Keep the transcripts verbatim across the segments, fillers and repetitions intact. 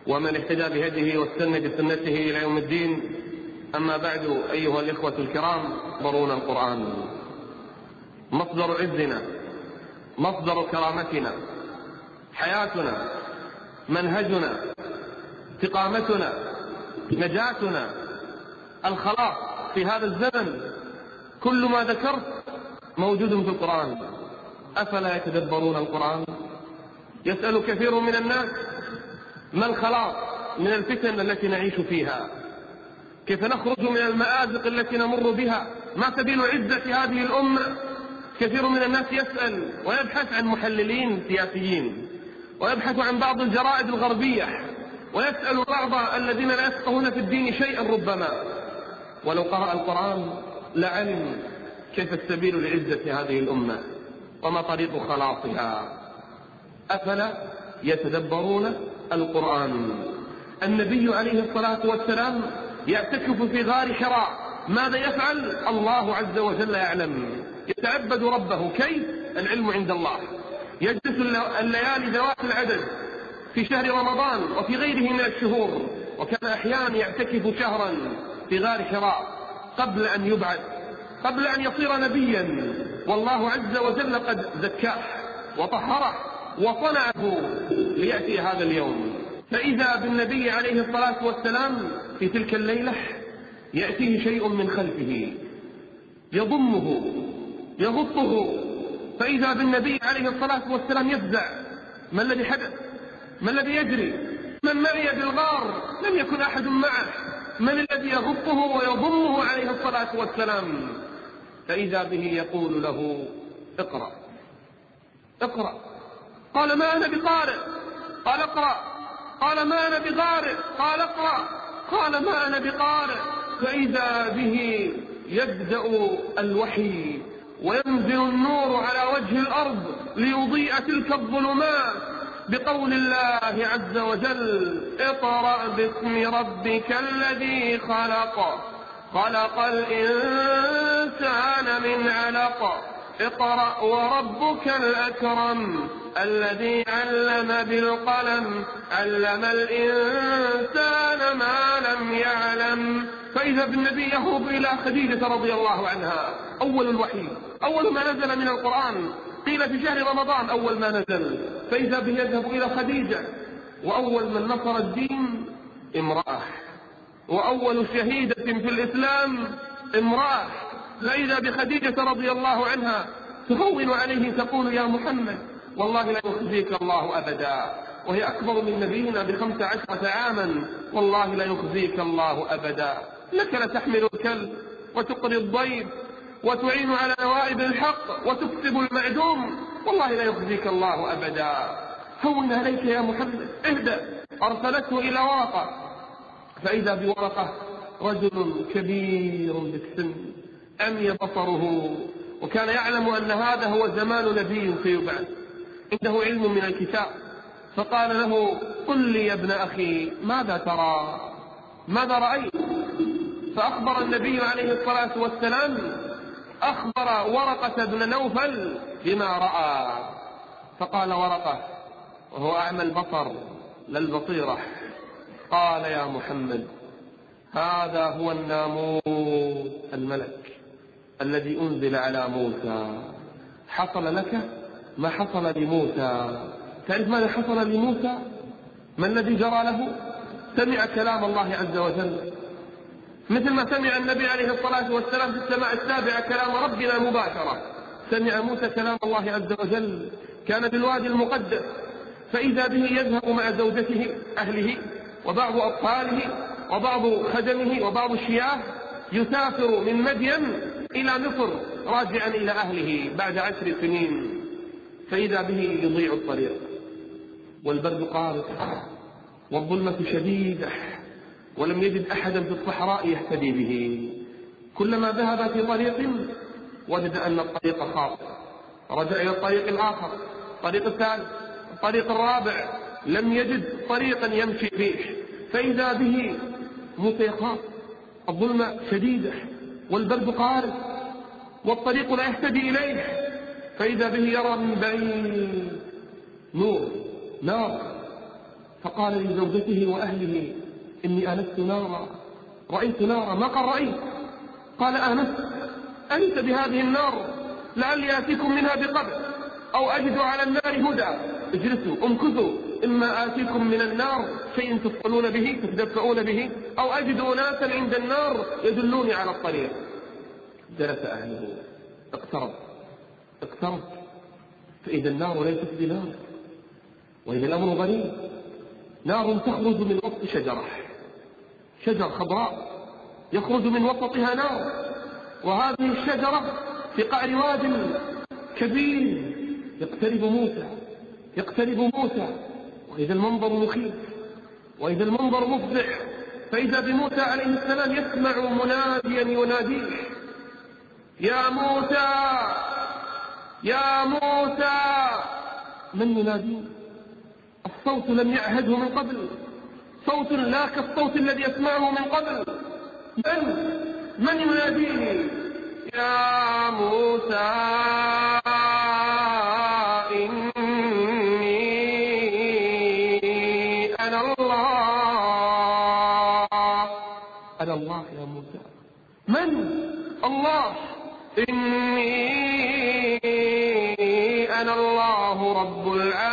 ومن اهتدى بهديه واستنى بسنته إلى يوم الدين. أما بعد، أيها الإخوة الكرام، قرون القرآن مصدر عزنا، مصدر كرامتنا، حياتنا، منهجنا، استقامتنا، نجاتنا، الخلاص في هذا الزمن. كل ما ذكرت موجود في القرآن. أفلا يتدبرون القرآن؟ يسأل كثير من الناس: ما الخلاص من الفتن التي نعيش فيها؟ كيف نخرج من المآزق التي نمر بها؟ ما سبيل عزة هذه الأمة؟ كثير من الناس يسأل ويبحث عن محللين سياسيين، ويبحث عن بعض الجرائد الغربية، ويسأل بعض الذين لا يفقهون في الدين شيئا ربما، ولو قرأ القرآن لعلم كيف السبيل لعزة هذه الأمة وما طريق خلاصها. أفلا يتدبرون القرآن؟ النبي عليه الصلاة والسلام يعتكف في غار حراء. ماذا يفعل؟ الله عز وجل يعلم. يتعبد ربه. كيف؟ العلم عند الله. يجلس الليالي ذوات العدد في شهر رمضان وفي غيره من الشهور، وكان أحيانا يعتكف شهرا في غار حراء قبل أن يبعث، قبل أن يصير نبيا، والله عز وجل قد زكاه وطهره وصنعه ليأتي هذا اليوم. فإذا بالنبي عليه الصلاة والسلام في تلك الليلة يأتيه شيء من خلفه يضمه يغطه، فإذا بالنبي عليه الصلاة والسلام يفزع: ما الذي حدث؟ ما الذي يجري؟ من معي بالغار؟ لم يكن أحد معه. من الذي يغطه ويضمه عليه الصلاة والسلام؟ فإذا به يقول له: اقرأ اقرأ. قال: ما أنا بقارئ. قال: اقرأ. قال: ما أنا بقارئ. قال: اقرأ. قال: ما أنا بقارئ. فإذا به يبدأ الوحي وينزل النور على وجه الأرض ليضيء تلك الظلمات بقول الله عز وجل: اقرأ باسم ربك الذي خلق، خلق الإنسان من علق، اقرأ وربك الأكرم الذي علم بالقلم، علم الإنسان ما لم يعلم. فإذا بالنبي يهرب إلى خديجة رضي الله عنها. أول الوحي، أول ما نزل من القرآن، قيل في شهر رمضان أول ما نزل. فإذا به يذهب إلى خديجة، وأول من نصر الدين امرأة، وأول شهيدة في الإسلام امرأة. فإذا بخديجة رضي الله عنها تهون عليه، تقول: يا محمد والله لا يخزيك الله أبدا، وهي أكبر من نبينا بخمس عشرة عاما. والله لا يخزيك الله أبدا، لك لتحمل الكلب وتقري الضيف وتعين على نوائب الحق وتكسب المعدوم، والله لا يخزيك الله أبدا. هون عليك يا محمد، اهدأ. أرسلته إلى ورقة، فإذا بورقة رجل كبير بالسن أمي بصره، وكان يعلم أن هذا هو زمان نبي سيبعث، عنده علم من الكتاب. فقال له: قل لي يا ابن أخي ماذا ترى؟ ماذا رأيت؟ فأخبر النبي عليه الصلاة والسلام، أخبر ورقة بن نوفل بما رأى. فقال ورقة وهو أعمى البصر لا البصيرة: قال: يا محمد هذا هو الناموس الملك الذي أنزل على موسى، حصل لك ما حصل لموسى. تعرف ماذا حصل لموسى؟ ما الذي جرى له؟ سمع كلام الله عز وجل، مثل ما سمع النبي عليه الصلاة والسلام في السماء السابعة كلام ربنا مباشرة. سمع موسى كلام الله عز وجل، كان في الوادي المقدس، فإذا به يذهب مع زوجته أهله وبعض أطفاله وبعض خدمه وبعض الشياه، يسافر من مدين إلى مصر راجعا إلى أهله بعد عشر سنين. فإذا به يضيع الطريق، والبرد قارس، والظلمة شديدة، ولم يجد أحدا في الصحراء يهتدي به. كلما ذهب في طريق وجد أن الطريق خاطئ، رجع إلى الطريق الآخر، الطريق الثالث، الطريق الرابع، لم يجد طريقا يمشي فيه. فإذا به موسى يخاف، الظلمة شديدة والبرد قارس والطريق لا يهتدي إليه. فإذا به يرى من بعيد نور، نار، فقال لزوجته وأهله إني آنست نارا، رأيت نارا ما قد رأيت. قال آنست أنت بهذه النار، لعلي آتيكم منها بقبل أو أجد على النار هدى. اجلسوا امكثوا، إما آتيكم من النار شيء تفصلون به تتدفعون به، أو أجد أناسا عند النار يدلوني على الطريق. جلس أهله، اقترب اقترب فإذا النار ليست بنار، وإذا الأمر غريب. نار تخرج من وسط شجرة، شجر خضراء يخرج من وسطها نار، وهذه الشجرة في قعر واد كبير. يقترب موسى يقترب موسى وإذا المنظر مخيف، وإذا المنظر مفزع. فإذا بموسى عليه السلام يسمع مناديا يناديه: يا موسى يا موسى. من يناديه؟ الصوت لم يعهده من قبل، صوت لا كالصوت الذي يسمعه من قبل. من من يناديه؟ يا موسى إني أنا الله. أنا الله يا موسى. من؟ الله. إني أنا الله رب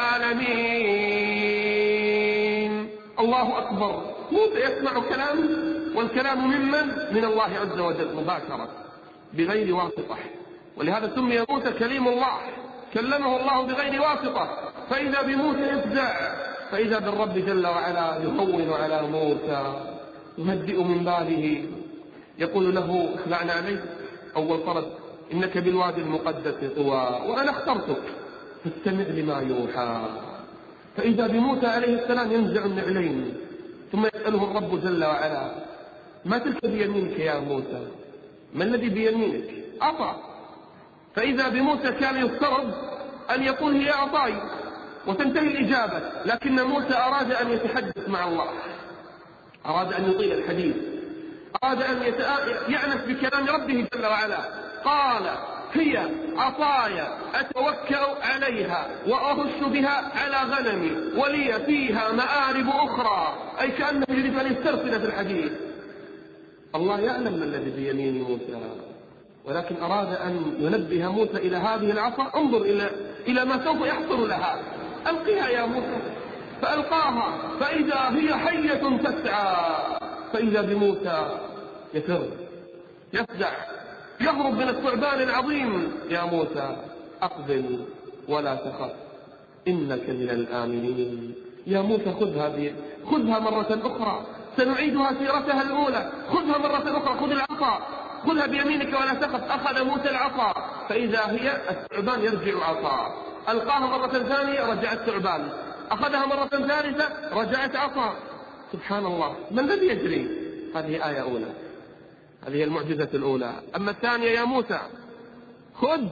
العالمين. الله أكبر. موسى يسمع كلام، والكلام ممن؟ من الله عز وجل مباشرة بغير واسطة. ولهذا سمي موسى كليم الله، كلمه الله بغير واسطة. فإذا بموسى يفزع، فإذا بالرب جل وعلا يهون على موسى، يهدئ من باله، يقول له: اخلعنا عليك أول طرد، إنك بالوادي المقدس طوى وأنا اخترتك فاستمع لما يوحى. فإذا بموسى عليه السلام ينزع النعلين، ثم يسأله الرب جل وعلا: ما تلك بيمينك يا موسى؟ ما الذي بيمينك؟ عصا. فإذا بموسى كان يفترض أن يقول هي عصاي وتنتهي الإجابة، لكن موسى أراد أن يتحدث مع الله، أراد أن يطيل الحديث، أراد أن يعنف بكلام ربه جل وعلا. قال: هي عصاي أتوكأ عليها وأهش بها على غنمي ولي فيها مآرب أخرى. أي كأنه يريد أن يسترسل في الحديث. الله يعلم ما الذي بيمين موسى، ولكن أراد أن ينبه موسى إلى هذه العصا. انظر إلى إلى ما سوف يحصل لها. ألقيها يا موسى. فألقاها فإذا هي حية تسعى. فإذا بموسى يفر، يفزع، يهرب من الثعبان العظيم. يا موسى أقبل ولا تخف إنك من الآمنين. يا موسى خذها خذها مرة أخرى، سنعيدها سيرتها الأولى. خذها مرة أخرى، خذ العصا، خذها بيمينك ولا تخف. أخذ موسى العصا فإذا هي الثعبان يرجع عصا. ألقاها مرة ثانية رجعت ثعبان. أخذها مرة ثالثة رجعت عصا. سبحان الله، ما الذي يجري؟ هذه آية أولى، هذه المعجزة الأولى. أما الثانية: يا موسى خذ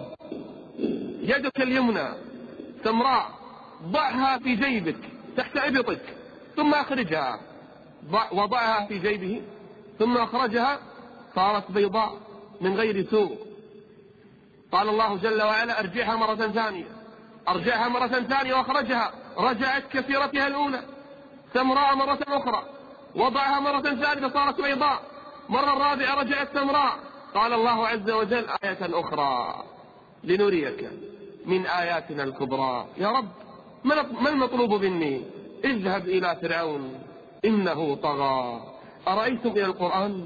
يدك اليمنى سمراء، ضعها في جيبك تحت إبطك ثم أخرجها. وضعها في جيبه ثم أخرجها، صارت بيضاء من غير سوء. قال الله جل وعلا: أرجعها مرة ثانية. أرجعها مرة ثانية وأخرجها، رجعت كثيرتها الأولى سمراء مرة أخرى. وضعها مرة ثالثة صارت بيضاء، مرة رابعة رجعت سمراء. قال الله عز وجل: آية أخرى لنريك من آياتنا الكبرى. يا رب، ما المطلوب مني؟ اذهب إلى فرعون إنه طغى. أرأيتم إلى القرآن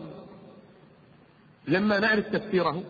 لما نعرف تفسيره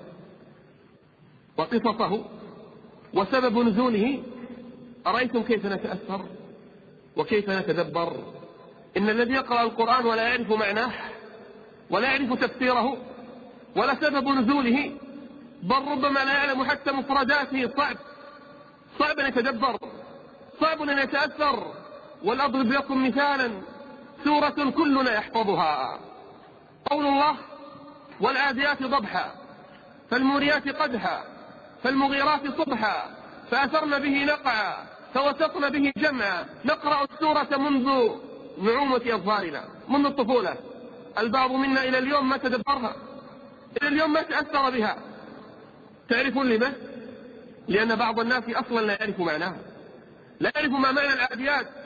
وقصصه وسبب نزوله، أرأيتم كيف نتأثر وكيف نتدبر؟ إن الذي يقرأ القرآن ولا يعرف معناه ولا يعرف تفسيره ولا سبب نزوله، بل ربما لا يعلم حتى مفرداته، صعب صعب أن يتدبر، صعب أن يتأثر. والأضرب لكم مثالا، سورة كلنا يحفظها، قول الله: والعاديات ضبحا فالموريات قدحا فالمغيرات صبحا فأثرن به نقعا فوسطن به جمعا. نقرأ السورة منذ نعومة أظفارنا، منذ الطفولة. البعض منا إلى اليوم ما تدبرها، إلى اليوم ما تأثر بها. تعرفون لما؟ لأن بعض الناس أصلا لا يعرف معناها، لا يعرف ما معنى العاديات.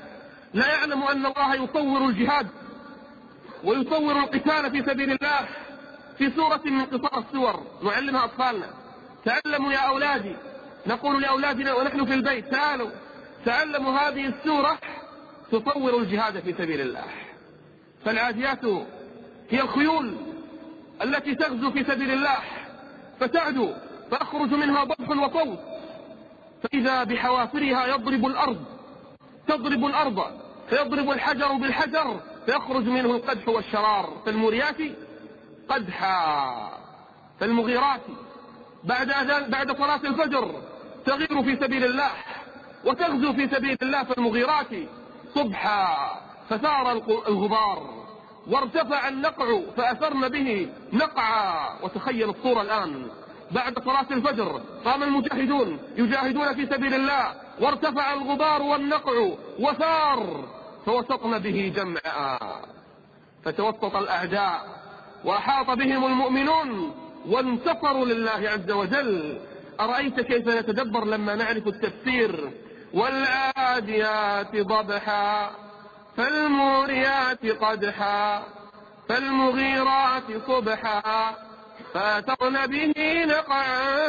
لا يعلم أن الله يطور الجهاد ويطور القتال في سبيل الله في سورة من قصار السور نعلمها أطفالنا. تعلموا يا أولادي، نقول لأولادنا ونحن في البيت، تعالوا تعلموا هذه السورة تطور الجهاد في سبيل الله. فالعاديات هي الخيول التي تغزو في سبيل الله، فتعدو فأخرج منها ضبح وصوت، فإذا بحوافرها يضرب الأرض تضرب الأرض فيضرب الحجر بالحجر فيخرج منه القدح والشرار. فالموريات قدحا، فالمغيرات بعد أذان بعد صلاة الفجر تغير في سبيل الله وتغزو في سبيل الله. فالمغيرات صبحا فثار الغبار وارتفع النقع فأثرن به نقعا. وتخيل الصورة الآن، بعد صلاة الفجر قام المجاهدون يجاهدون في سبيل الله وارتفع الغبار والنقع وثار فوسطن به جمعا، فتوسط الأعداء وأحاط بهم المؤمنون وانتصروا لله عز وجل. أرأيت كيف نتدبر لما نعرف التفسير؟ والعاديات ضبحا فالموريات قدحا فالمغيرات صبحا فأثرن به نقعا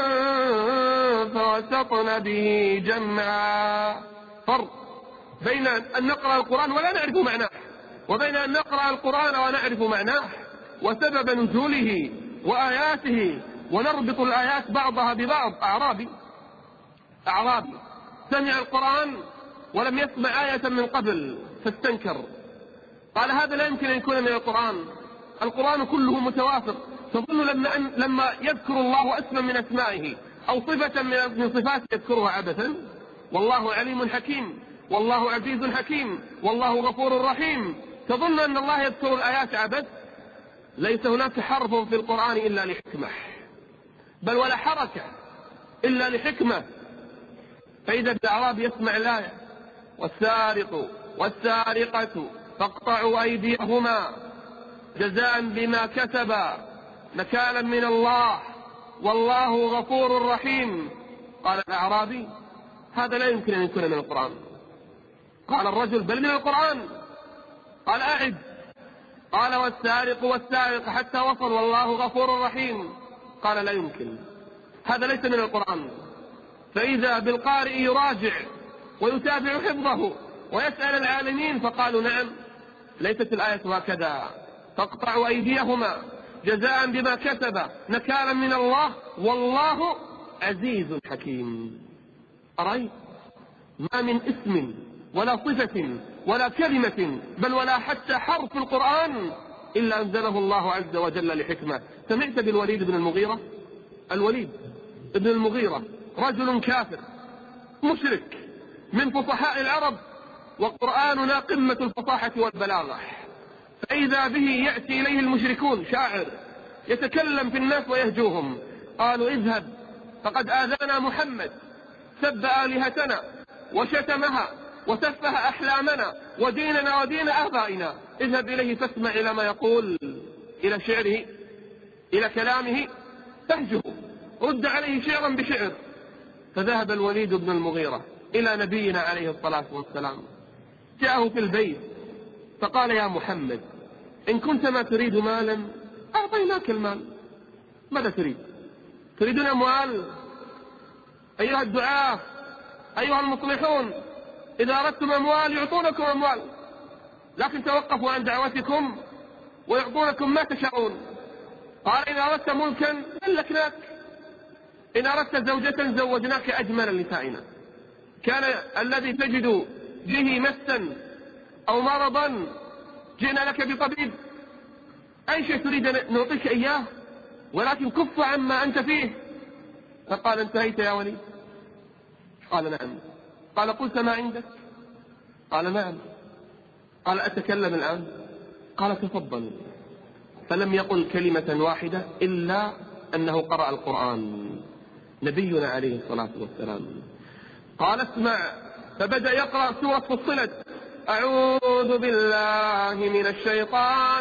فوسطن به جمعا. فرق بين أن نقرأ القرآن ولا نعرف معناه، وبين أن نقرأ القرآن ونعرف معناه وسبب نزوله وآياته، ونربط الآيات بعضها ببعض. أعرابي أعرابي سمع القرآن ولم يسمع آية من قبل فاستنكر، قال هذا لا يمكن أن يكون من القرآن، القرآن كله متوافق. تظن لما, أن لما يذكر الله اسما من أسمائه أو صفة من صفاته يذكرها عبثا؟ والله عليم حكيم، والله عزيز حكيم، والله غفور رحيم. تظن أن الله يذكر الآيات عبث؟ ليس هناك حرف في القرآن إلا لحكمة، بل ولا حركة إلا لحكمة. فإذا الأعرابي يسمع الآية والسارق والسارقة فاقطعوا أيديهما جزاء بما كسبا نكالا من الله والله غفور رحيم، قال الأعرابي هذا لا يمكن أن يكون من القرآن. قال الرجل بل من القرآن. قال أعد. قال والسارق والسارق حتى وصل والله غفور رحيم، قال لا يمكن، هذا ليس من القرآن. فإذا بالقارئ يراجع ويتابع حفظه ويسأل العالمين فقالوا نعم ليست الآية هكذا، فاقطعوا أيديهما جزاء بما كسب نكالا من الله والله عزيز حكيم. أرأيت ما من اسم ولا صفة ولا كلمة بل ولا حتى حرف القرآن إلا أنزله الله عز وجل لحكمة. سمعت بالوليد بن المغيرة؟ الوليد بن المغيرة رجل كافر مشرك من فصحاء العرب، وقرآننا قمة الفصاحة والبلاغة، فإذا به يأتي إليه المشركون شاعر يتكلم في الناس ويهجوهم، قالوا اذهب فقد آذانا محمد، سب آلهتنا وشتمها وسفه أحلامنا وديننا ودين آبائنا، اذهب إليه فاسمع إلى ما يقول، إلى شعره إلى كلامه تهجه، رد عليه شعرا بشعر. فذهب الوليد بن المغيرة إلى نبينا عليه الصلاة والسلام، جاءه في البيت فقال يا محمد إن كنت ما تريد مالا أعطيناك المال، ماذا تريد؟ تريدون أموال؟ أيها الدعاة أيها المصلحون إذا أردتم أموال يعطونكم أموال، لكن توقفوا عن دعوتكم ويعطونكم ما تشاءون. قال إن أردت ملكا ملكناك، إن أردت زوجة زوجناك أجمل نسائنا. كان الذي تجد به مسا أو مرضا جئنا لك بطبيب، أي شيء تريد نعطيك إياه، ولكن كف عما أنت فيه. فقال انتهيت يا ولي؟ قال نعم. قال قلت ما عندك؟ قال نعم. قال أتكلم الآن؟ قال تفضل. فلم يقل كلمة واحدة إلا أنه قرأ القرآن نبينا عليه الصلاة والسلام. قال اسمع، فبدأ يقرأ سورة فصلت، أعوذ بالله من الشيطان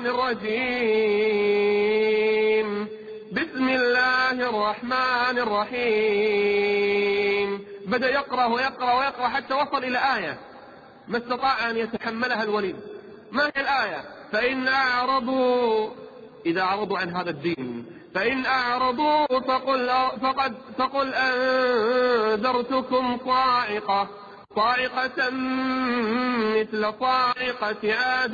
الرجيم بسم الله الرحمن الرحيم. بدأ يقرأ ويقرأ ويقرأ حتى وصل إلى آية ما استطاع أن يتحملها الوليد. ما هي الآية؟ فإن أعرضوا، إذا أعرضوا عن هذا الدين، فإن أعرضوا فقل, فقد فقل أنذرتكم صاعقة صاعقة مثل صاعقة عاد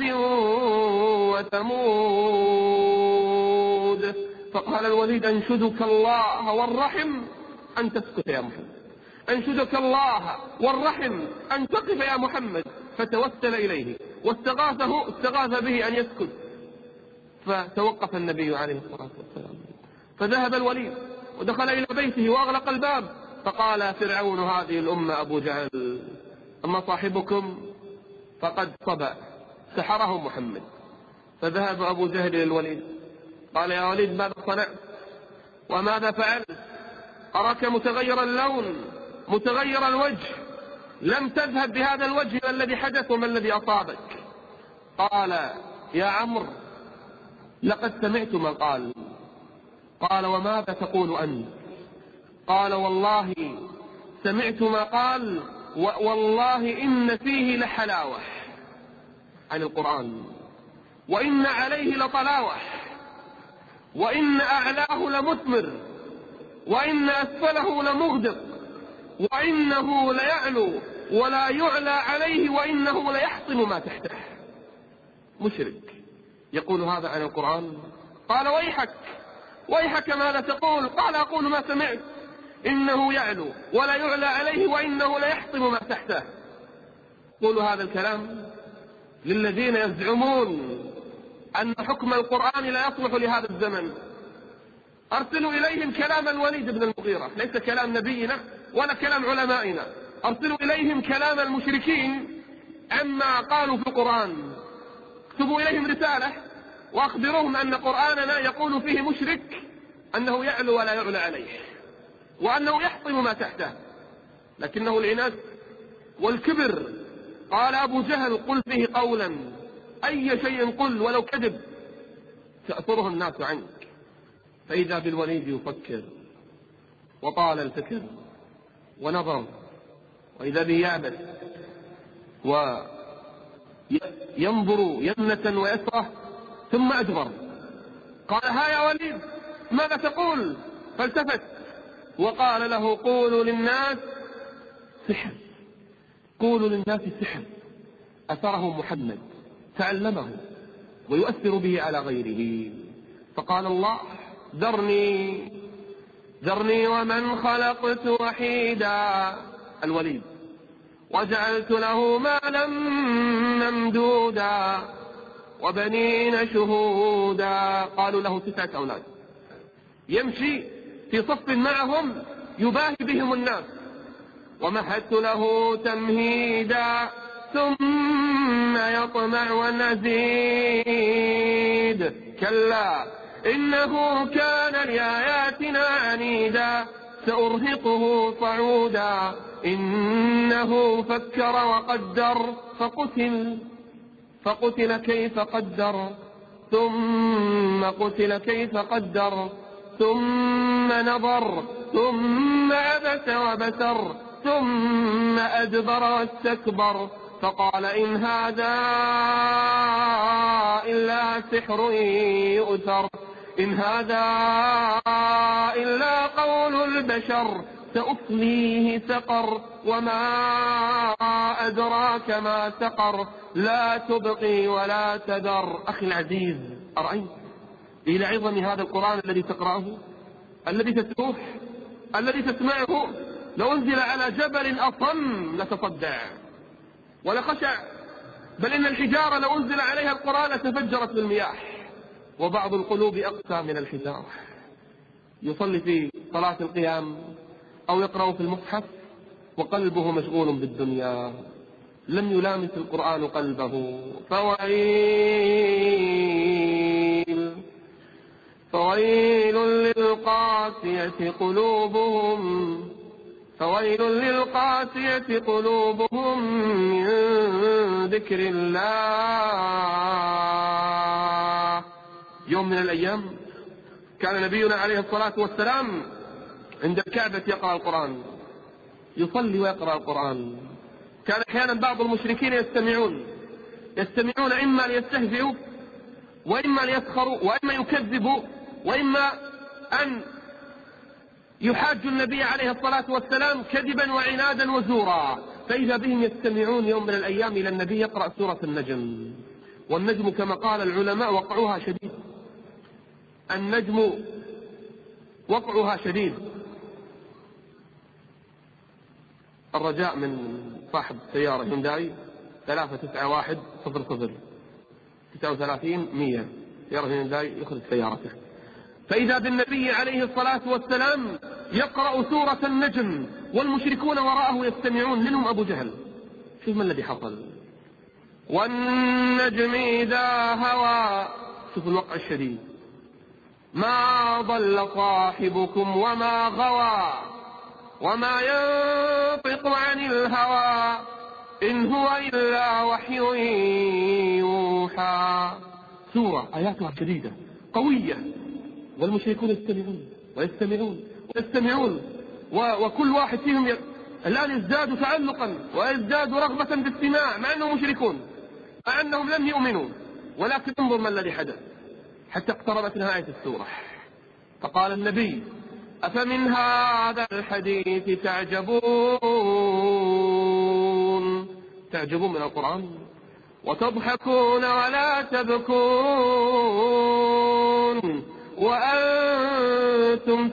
وثمود. فقال الوليد أنشدك الله والرحم أن تسكت يا محمد، أنشدك الله والرحم أن تقف يا محمد. فتوسل إليه واستغاثه استغاث به أن يسكت، فتوقف النبي عليه الصلاة والسلام. فذهب الوليد ودخل إلى بيته وأغلق الباب. فقال فرعون هذه الأمة أبو جهل أما صاحبكم فقد صبأ، سحره محمد. فذهب أبو جهل إلى الوليد قال يا وليد ماذا صنعت وماذا فعلت؟ أراك متغير اللون متغير الوجه، لم تذهب بهذا الوجه الذي حدث وما الذي أصابك؟ قال يا عمرو لقد سمعت ما قال. قال وماذا تقول أنت؟ قال والله سمعت ما قال، والله إن فيه لحلاوة عن القرآن، وإن عليه لطلاوة، وإن أعلاه لمثمر، وإن أسفله لمغدق، وإنه ليعلو ولا يعلى عليه، وإنه ليحطم ما تحته. مشرك يقول هذا عن القرآن. قال ويحك ويحك ماذا تقول؟ قال أقول ما سمعت، إنه يعلو ولا يعلى عليه، وإنه ليحطم ما تحته. قولوا هذا الكلام للذين يزعمون أن حكم القرآن لا يصلح لهذا الزمن. أرسلوا إليهم كلام الوليد بن المغيرة، ليس كلام نبينا ولا كلام علمائنا. أرسلوا إليهم كلام المشركين عما قالوا في القرآن. اكتبوا إليهم رسالة وأخبروهم أن قرآننا يقول فيه مشرك أنه يعلو ولا يعلى عليه، وأنه يحطم ما تحته، لكنه العناد والكبر. قال أبو جهل قل فيه قولا، أي شيء قل ولو كذب تأثره الناس عنك. فإذا بالوليد يفكر وطال الفكر ونظر، وإذا به يعبث وينظر يمنة ويسرة ثم أدبر. قال ها يا وليد ماذا تقول؟ فالتفت وقال له قولوا للناس سحر، قولوا للناس سحر أثره محمد تعلمه ويؤثر به على غيره. فقال الله ذرني ذرني ومن خلقت وحيدا، الوليد، وجعلت له مالا ممدودا وبنين شهودا. قالوا له تسعة أولاد، يمشي في صف معهم يباهي بهم الناس. ومهدت له تمهيدا ثم يطمع أن أزيد، كلا إنه كان لآياتنا عنيدا سأرهقه صعودا إنه فكر وقدر فقتل فقتل كيف قدر ثم قتل كيف قدر ثم نظر ثم عبس وبسر ثم أدبر واستكبر. فقال إن هذا إلا سحر يؤثر، إن هذا إلا قول البشر سأصليه سقر وما أدراك ما سقر لا تبقي ولا تذر. أخي العزيز، أرأيت إلى عظم هذا القرآن الذي تقرأه، الذي تتلوه، الذي تسمعه، لو أنزل على جبل أصم لتصدع ولخشع، بل إن الحجارة لو أنزل عليها القرآن لتفجرت بالمياه. وبعض القلوب أقسى من الحجارة، يصلي في صلاة القيام أو يقرأ في المصحف وقلبه مشغول بالدنيا، لم يلامس القرآن قلبه. فويل فويل للقاسية قلوبهم فويل للقاسية قلوبهم من ذكر الله. يوم من الأيام كان نبينا عليه الصلاة والسلام عند الكعبة يقرأ القرآن، يصلي ويقرأ القرآن. كان أحيانا بعض المشركين يستمعون يستمعون إما ليستهزئوا وإما ليسخروا وإما يكذبوا وإما أن يحاجوا النبي عليه الصلاة والسلام كذبا وعنادا وزورا. فإذا بهم يستمعون يوم من الأيام إلى النبي يقرأ سورة النجم، والنجم كما قال العلماء وقعها شديد، النجم وقعها شديد. الرجاء من صاحب سيارة هونداي ثلاثة تسعة واحد صفر صفر تسعة وثلاثين مية، سيارة هونداي يخرج سيارته. فإذا بالنبي عليه الصلاة والسلام يقرأ سورة النجم والمشركون وراءه يستمعون، منهم أبو جهل. شوف ما الذي حصل. والنجم إذا هوى، شوف الوقع الشديد، ما ضل صاحبكم وما غوى وما ينطق عن الهوى إن هو إلا وحي يوحى. سورة آياتها شديدة قوية، والمشركون يستمعون ويستمعون ويستمعون، وكل واحد فيهم ي... الآن يزداد تعلقا ويزداد رغبة بالاستماع مع أنهم مشركون، مع أنهم لم يؤمنوا. ولكن انظر ما الذي حدث حتى اقتربت نهاية السورة. فقال النبي: أفمن هذا الحديث تعجبون تعجبون من القرآن وتضحكون ولا تبكون وأنتم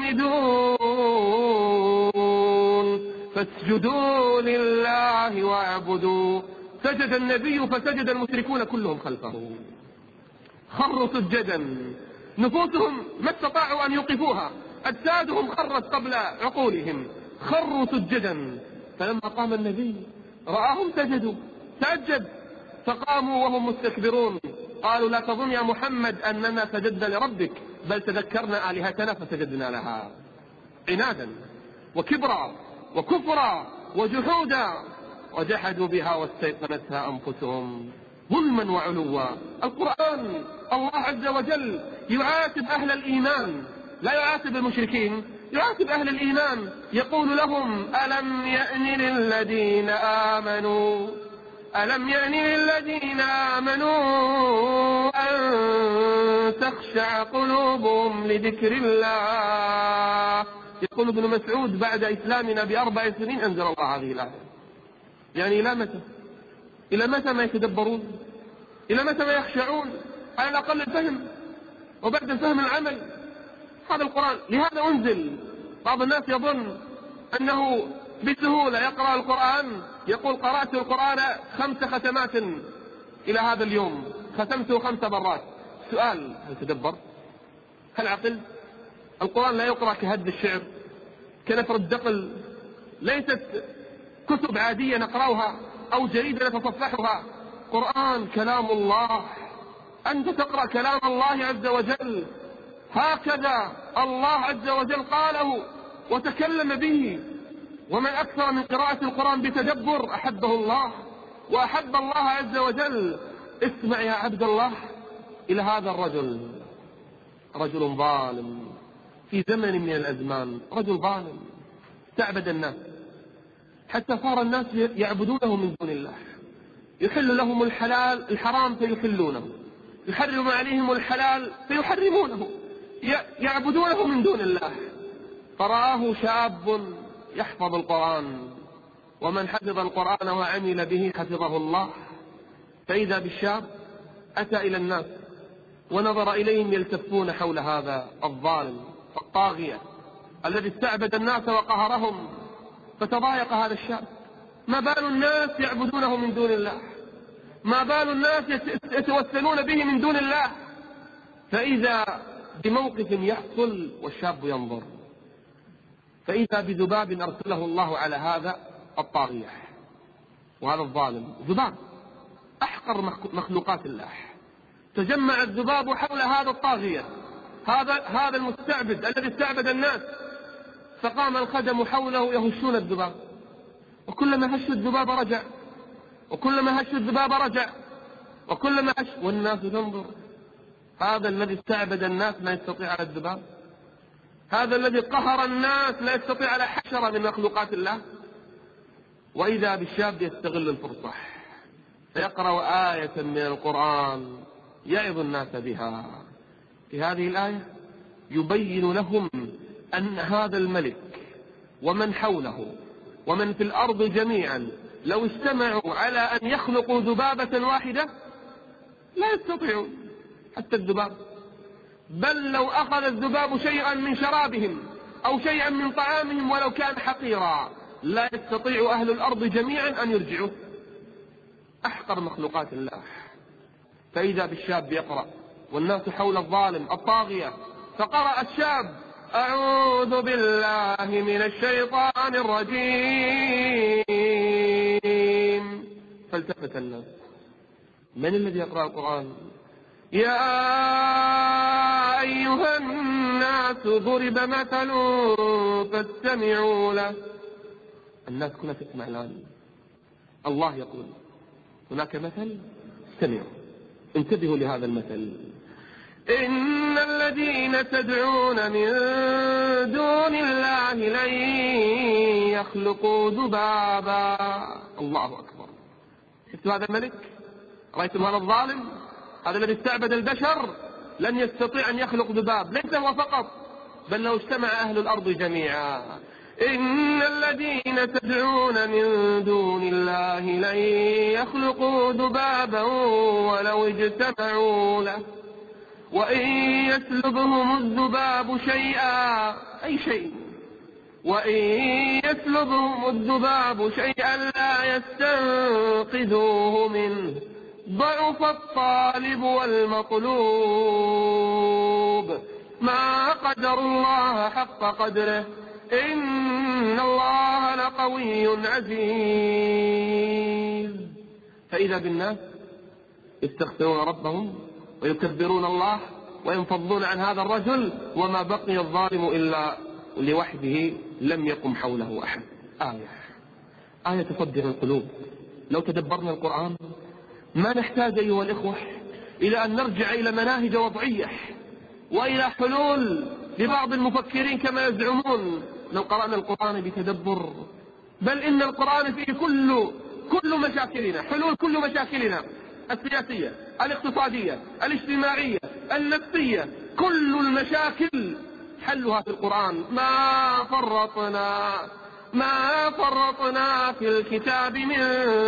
سامدون فاسجدوا لله واعبدوا. سجد النبي فسجد المشركون كلهم خلفه، خروا سجدا، نفوسهم ما استطاعوا أن يوقفوها، أجسادهم خرت قبل عقولهم، خروا سجدا. فلما قام النبي رآهم سجدوا، تعجب، فقاموا وهم مستكبرون، قالوا: لا تظن يا محمد أننا سجدنا لربك، بل تذكرنا آلهتنا فسجدنا لها. عنادا وكبرا وكفرا وجحودا، وجحدوا بها واستيقنتها أنفسهم ظلما وعلوا. القرآن الله عز وجل يعاتب أهل الإيمان، لا يعاتب المشركين، يعاتب أهل الإيمان، يقول لهم: ألم يأن للذين آمنوا ألم يأن للذين آمنوا أن تخشع قلوبهم لذكر الله. يقول ابن مسعود: بعد إسلامنا بأربع سنين أنزل الله هذه الآية. يعني إلى متى؟ إلى متى ما يتدبرون؟ إلى متى ما يخشعون؟ على الأقل الفهم، وبعد الفهم العمل. هذا القرآن لهذا أنزل. بعض الناس يظن أنه بسهولة يقرأ القرآن، يقول: قرأت القرآن خمس ختمات إلى هذا اليوم، ختمته خمس مرات. سؤال: هل تدبر؟ هل عقل؟ القرآن لا يقرأ كهد الشعر، كنثر الدقل، ليست كتب عادية نقرأها أو جريدة نتصفحها. قرآن كلام الله، أنت تقرأ كلام الله عز وجل، هكذا الله عز وجل قاله وتكلم به. ومن أكثر من قراءة القرآن بتدبر أحبه الله وأحب الله عز وجل. اسمع يا عبد الله إلى هذا الرجل، رجل ظالم في زمن من الأزمان، رجل ظالم تعبد الناس حتى صار الناس يعبدونه من دون الله، يحل لهم الحلال الحرام فيحلونه، يحرم عليهم الحلال فيحرمونه، يعبدونه من دون الله. فرآه شاب يحفظ القرآن، ومن حفظ القرآن وعمل به حفظه الله. فإذا بالشاب أتى إلى الناس ونظر إليهم يلتفون حول هذا الظالم الطاغية الذي استعبد الناس وقهرهم. فتضايق هذا الشاب، ما بال الناس يعبدونه من دون الله، ما بال الناس يتوسلون به من دون الله. فإذا بموقف يحصل والشاب ينظر، فإذا بذباب أرسله الله على هذا الطاغية وهذا الظالم. ذباب أحقر مخلوقات الله، تجمع الذباب حول هذا الطاغية، هذا هذا المستعبد الذي استعبد الناس. فقام الخدم حوله يهشون الذباب، وكلما هشوا الذباب رجع، وكلما هشوا الذباب رجع، وكلما هش، والناس تنظر. هذا الذي استعبد الناس لا يستطيع على الذباب، هذا الذي قهر الناس لا يستطيع على حشرة من مخلوقات الله. وإذا بالشاب يستغل الفرصة فيقرأ آية من القرآن يعظ الناس بها. في هذه الآية يبين لهم أن هذا الملك ومن حوله ومن في الأرض جميعا لو اجتمعوا على أن يخلقوا ذبابة واحدة لا يستطيعون حتى الذباب، بل لو أخذ الذباب شيئا من شرابهم أو شيئا من طعامهم ولو كان حقيرا لا يستطيع أهل الأرض جميعا أن يرجعوا أحقر مخلوقات الله. فإذا بالشاب يقرأ والناس حول الظالم الطاغية، فقرأ الشاب أعوذ بالله من الشيطان الرجيم، فالتفت الناس، من الذي يقرأ القرآن؟ يا أيها الناس ضرب مثل فاستمعوا له. الناس كلها تسمع الآن. الله يقول هناك مثل، استمعوا، انتبهوا لهذا المثل. إن الذين تدعون من دون الله لن يخلقوا ذبابا. الله أكبر. شفتوا هذا الملك؟ رأيتم هذا الظالم؟ هذا الذي استعبد البشر لن يستطيع أن يخلق ذباب، ليس هو فقط بل لو اجتمع أهل الأرض جميعا. إن الذين تدعون من دون الله لن يخلقوا ذبابا ولو اجتمعوا له وإن يسلبهم الذباب شيئا، أي شيء، وإن يسلبهم الذباب شيئا لا يستنقذوه منه، ضعف الطالب والمطلوب، ما قدر الله حق قدره، إن الله لقوي عزيز. فإذا بالناس يستغفرون ربهم ويكبرون الله وينفضون عن هذا الرجل، وما بقي الظالم إلا لوحده لم يقم حوله أحد. آية آية تصدع القلوب. لو تدبرنا القرآن ما نحتاج أيها الإخوة إلى أن نرجع إلى مناهج وضعية وإلى حلول لبعض المفكرين كما يزعمون. لو قرأنا القرآن بتدبر، بل إن القرآن فيه كل كل مشاكلنا، حلول كل مشاكلنا السياسية، الاقتصادية، الاجتماعية، النفسية، كل المشاكل حلها في القرآن. ما فرطنا ما فرطنا في الكتاب من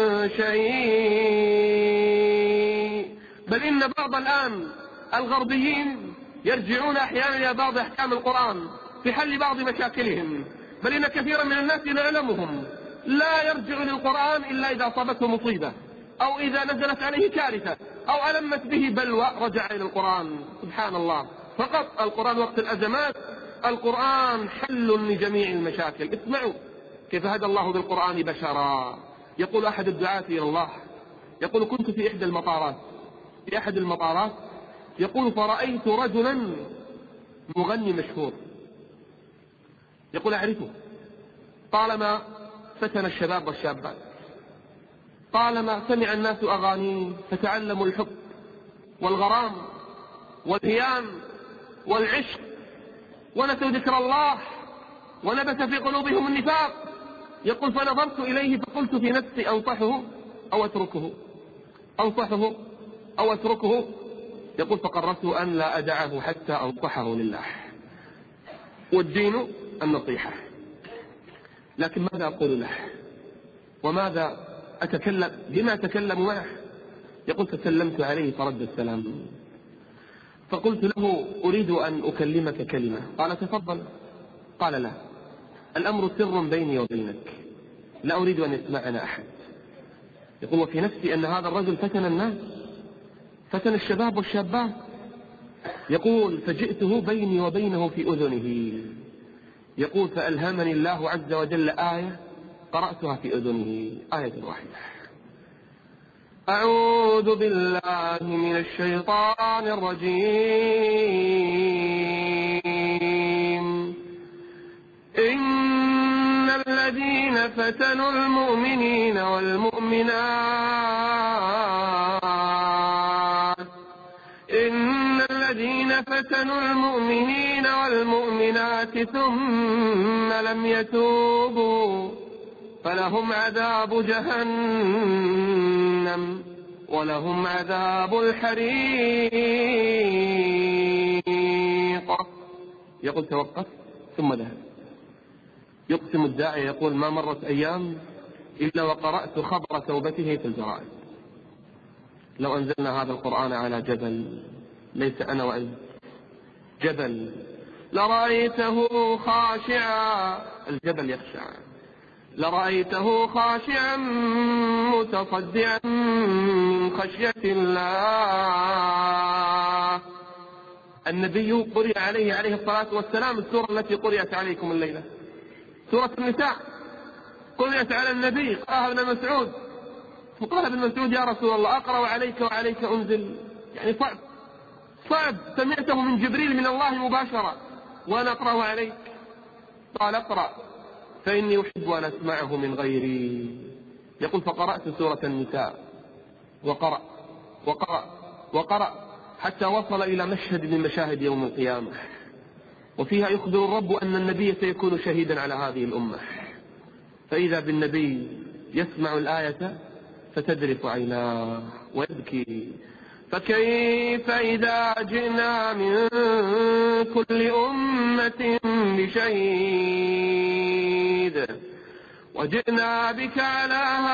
شيء. بل إن بعض الآن الغربيين يرجعون أحيانا إلى بعض أحكام القرآن في حل بعض مشاكلهم، بل إن كثيرا من الناس نعلمهم لا يرجع للقرآن إلا إذا أصابته مصيبة أو إذا نزلت عليه كارثة أو ألمت به بلوى رجع إلى القرآن. سبحان الله، فقط القرآن وقت الأزمات، القرآن حل لجميع المشاكل. اسمعوا كيف هدى الله بالقرآن بشرا. يقول أحد الدعاة إلى الله، يقول كنت في إحدى المطارات في أحد المطارات يقول فرأيت رجلا مغني مشهور، يقول أعرفه، طالما فتن الشباب والشابات، طالما سمع الناس أغانيه فتعلموا الحب والغرام والهيام والعشق ونسوا ذكر الله ونبت في قلوبهم النفاق. يقول فنظرت إليه فقلت في نفسي أنصحه أو أتركه أنصحه أو أتركه. يقول فقررت أن لا أدعه حتى أنصحه لله، والدين النصيحة. لكن ماذا أقول له وماذا أتكلم بما أتكلم معه؟ يقول فسلمت عليه فرد السلام، فقلت له أريد أن أكلمك كلمة. قال تفضل. قال لا، الأمر سر بيني وبينك، لا أريد أن يسمعنا أحد. يقول وفي نفسي أن هذا الرجل فتن الناس، فتن الشباب والشابات. يقول فجئته بيني وبينه في أذنه. يقول فألهمني الله عز وجل آية قرأتها في أذنه، آية واحدة: أعوذ بالله من الشيطان الرجيم. إن الذين فتنوا المؤمنين والمؤمنات إن الذين فتنوا المؤمنين والمؤمنات ثم لم يتوبوا فلهم عذاب جهنم ولهم عذاب الحريق. يقول توقف ثم ذهب. يقسم الداعي يقول ما مرت أيام إلا وقرأت خبر توبته في الجرائد. لو أنزلنا هذا القرآن على جبل، ليس أنا وأنت، جبل، لرأيته خاشعا، الجبل يخشع، لرأيته خاشعا متصدعا من خشية الله. النبي قرئ عليه عليه الصلاة والسلام السورة التي قرئت عليكم الليلة، سورة النساء، قرئت على النبي، قرأها ابن مسعود، فقال ابن مسعود يا رسول الله أقرأ عليك وعليك أنزل، يعني صعب صعب، سمعته من جبريل من الله مباشرة وأنا أقرأ عليك. قال اقرأ فإني أحب أن أسمعه من غيري. يقول فقرأت سورة النساء وقرأ وقرأ وقرأ حتى وصل إلى مشهد من مشاهد يوم القيامة، وفيها يخبر الرب أن النبي سيكون شهيدا على هذه الأمة. فإذا بالنبي يسمع الآية فتذرف عيناه ويبكي. فكيف إذا جئنا من كل أمة بشهيد وجئنا بك على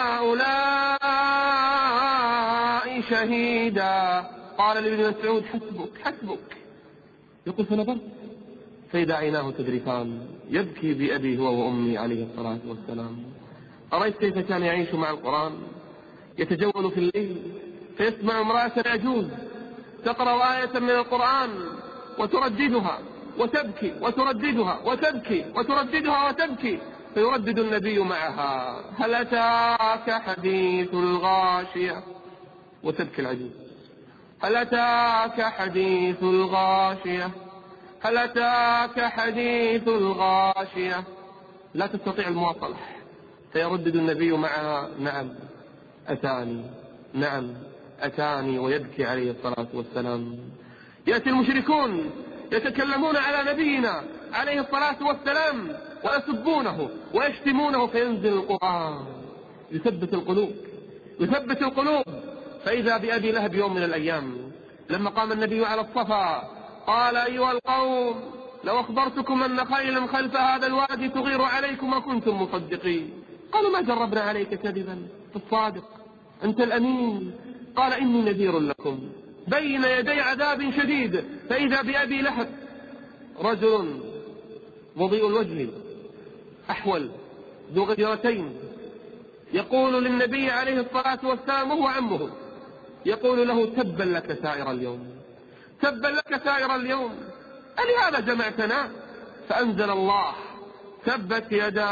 هؤلاء شهيدا. قال لابن مسعود حسبك حسبك. يقول فنظرت فإذا عيناه تذرفان يبكي بأبي هو وأمي عليه الصلاة والسلام. أرأيت كيف كان يعيش مع القرآن؟ يتجول في الليل فيسمع امرأة يجوز تقرأ آية من القرآن وترددها وتبكي وترددها وتبكي وترددها وتبكي، فيردد النبي معها هل أتاك حديث الغاشية، وتبكي العجوز هل أتاك حديث الغاشية هل أتاك حديث الغاشية، لا تستطيع المواصلة، فيردد النبي معها نعم أتاني نعم أتاني، ويبكي عليه الصلاة والسلام. يأتي المشركون يتكلمون على نبينا عليه الصلاة والسلام ويسبونه ويشتمونه، فينزل القرآن يثبت القلوب يثبت القلوب. فإذا بأبي لهب يوم من الأيام لما قام النبي على الصفا قال أيها القوم لو أخبرتكم أن خيلا خلف هذا الوادي تغير عليكم وكنتم مصدقين. قالوا ما جربنا عليك كذبا، الصادق أنت الأمين. قال إني نذير لكم بين يدي عذاب شديد. فإذا بأبي لهب رجل وضيء الوجه أحول ذو غدرتين يقول للنبي عليه الصلاة والسلام وهو عمه، يقول له تبا لك سائر اليوم تبا لك سائر اليوم ألهذا جمعتنا؟ فأنزل الله تبت يدا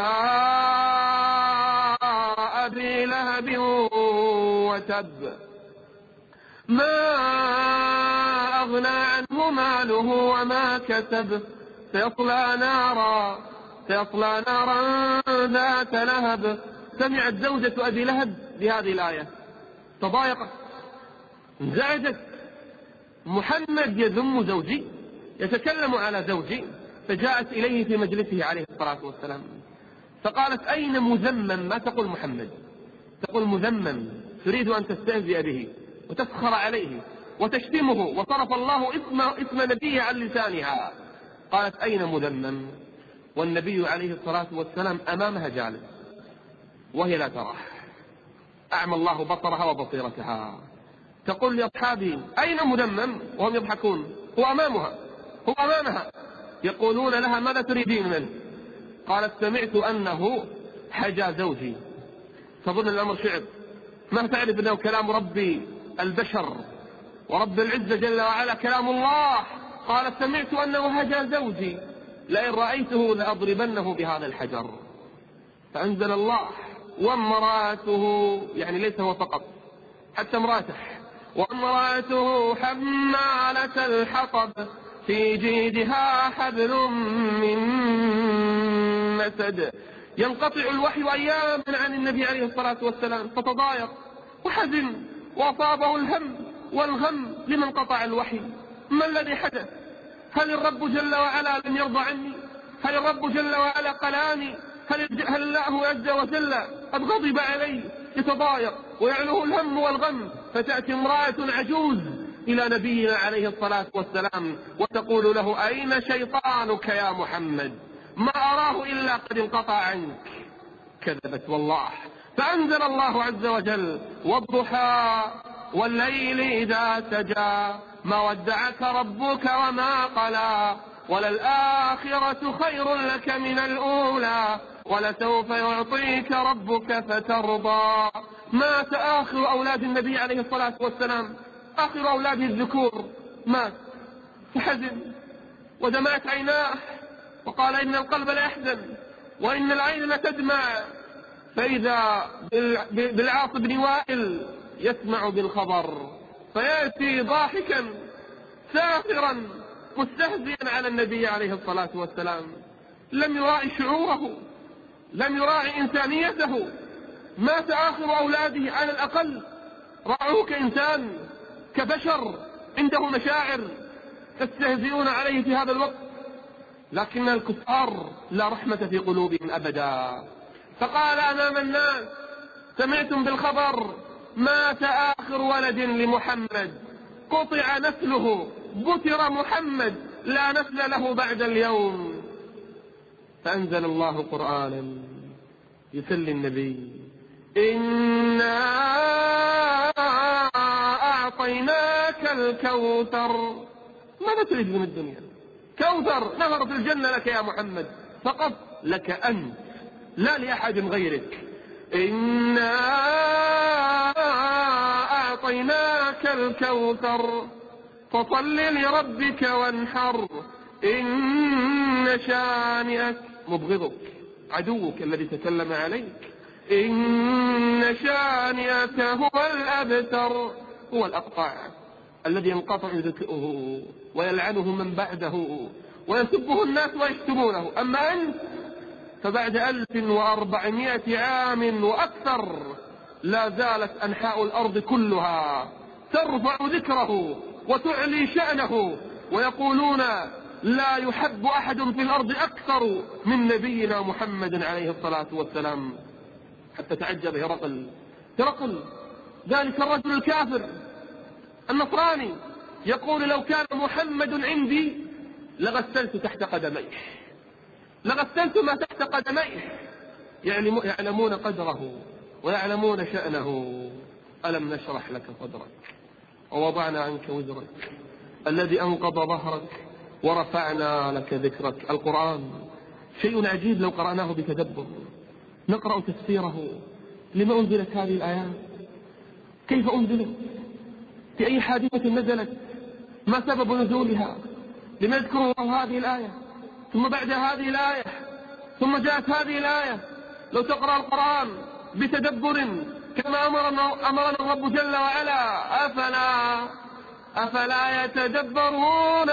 أبي لهب وتب ما أغنى عنه ماله وما كسب سيصلى نارا سيصلى نارا ذات لهب. سمعت زوجة أبي لهب بهذه الآية تضايقت انزعجت، محمد يذم زوجي يتكلم على زوجي. فجاءت إليه في مجلسه عليه الصلاة والسلام فقالت أين مذمم، ما تقول محمد تقول مذمم، تريد أن تستهزئ به وتسخر عليه وتشتمه، وصرف الله اسم, اسم نبيه عن لسانها. قالت أين مذمم والنبي عليه الصلاة والسلام أمامها جالس وهي لا تراه، أعمى الله بصرها وبصيرتها. تقول لأصحابه أين مذمم وهم يضحكون، هو أمامها هو أمامها. يقولون لها ماذا تريدين منه؟ قالت سمعت أنه حجى زوجي. تظن الأمر شعر، ما تعرف أنه كلام ربي البشر ورب العزة جل وعلا كلام الله. قالت سمعت أنه هجى زوجي لئن رأيته لأضربنه بهذا الحجر. فأنزل الله وامرأته، يعني ليس هو فقط حتى امرأته، وامرأته حمالة الحطب في جيدها حبل من مسد. ينقطع الوحي أياما عن النبي عليه الصلاة والسلام فتضايق وحزن وأصابه الهم والغم لمن قطع الوحي. ما الذي حدث؟ هل الرب جل وعلا لم يرضى عني؟ هل الرب جل وعلا قلاني؟ هل, هل الله عز وجل قد غضب عليه؟ يتضايق ويعلوه الهم والغم، فتأتي امرأة عجوز إلى نبينا عليه الصلاة والسلام وتقول له: أين شيطانك يا محمد؟ ما أراه إلا قد انقطع عنك. كذبت والله. فأنزل الله عز وجل: والضحى والليل إذا سجى ما ودعك ربك وما قلى وللآخرة خير لك من الأولى ولسوف يعطيك ربك فترضى. مات آخر أولاد النبي عليه الصلاة والسلام، آخر أولاده الذكور مات، فحزن ودمعت عيناه وقال: إن القلب لا يحزن وإن العين لتدمع. فإذا بالعاص بن وائل يسمع بالخبر فيأتي ضاحكا ساخرا مستهزئا على النبي عليه الصلاة والسلام. لم يراعي شعوره، لم يراعي إنسانيته. مات آخر أولاده على الأقل رأوه كإنسان كبشر عنده مشاعر، تستهزئون عليه في هذا الوقت. لكن الكفار لا رحمة في قلوبهم أبدا. فقال أمام الناس: سمعتم بالخبر؟ مات آخر ولد لمحمد، قطع نسله، بتر محمد، لا نسل له بعد اليوم. فأنزل الله قرآنا يسلي النبي: إنا أعطيناك الكوثر. ماذا تريد من الدنيا؟ كوثر نهرت الجنة لك يا محمد، فقط لك أنت لا لأحد غيرك. إنا أعطيناك الكوثر فصل لربك وانحر إن شانئك مبغضك، عدوك الذي تكلم عليك، إن شانئك هو الأبتر، هو الأقطع الذي ينقطع ذكره ويلعنه من بعده ويسبه الناس ويشتمونه. أما أنت فبعد ألف وأربعمائة عام وأكثر لا زالت أنحاء الأرض كلها ترفع ذكره وتعلي شأنه، ويقولون: لا يحب أحد في الأرض أكثر من نبينا محمد عليه الصلاة والسلام. حتى تعجب هرقل، هرقل ذلك الرجل الكافر النصراني يقول: لو كان محمد عندي لغسلت تحت قدميه، لغسلت ما تحت قدميه. يعلمون قدره ويعلمون شأنه. ألم نشرح لك صدرك ووضعنا عنك وزرك الذي أنقض ظهرك ورفعنا لك ذكرك. القرآن شيء عجيب لو قرأناه بتدبر. نقرأ تفسيره. لما أنزلت هذه الآيات؟ كيف أنزلت؟ في أي حادثة نزلت؟ ما سبب نزولها؟ لما يذكر الله هذه الآية ثم بعد هذه الآية ثم جاءت هذه الآية؟ لو تقرأ القرآن بتدبر كما أمرنا, أمرنا الرب جل وعلا: أفلا أفلا يتدبرون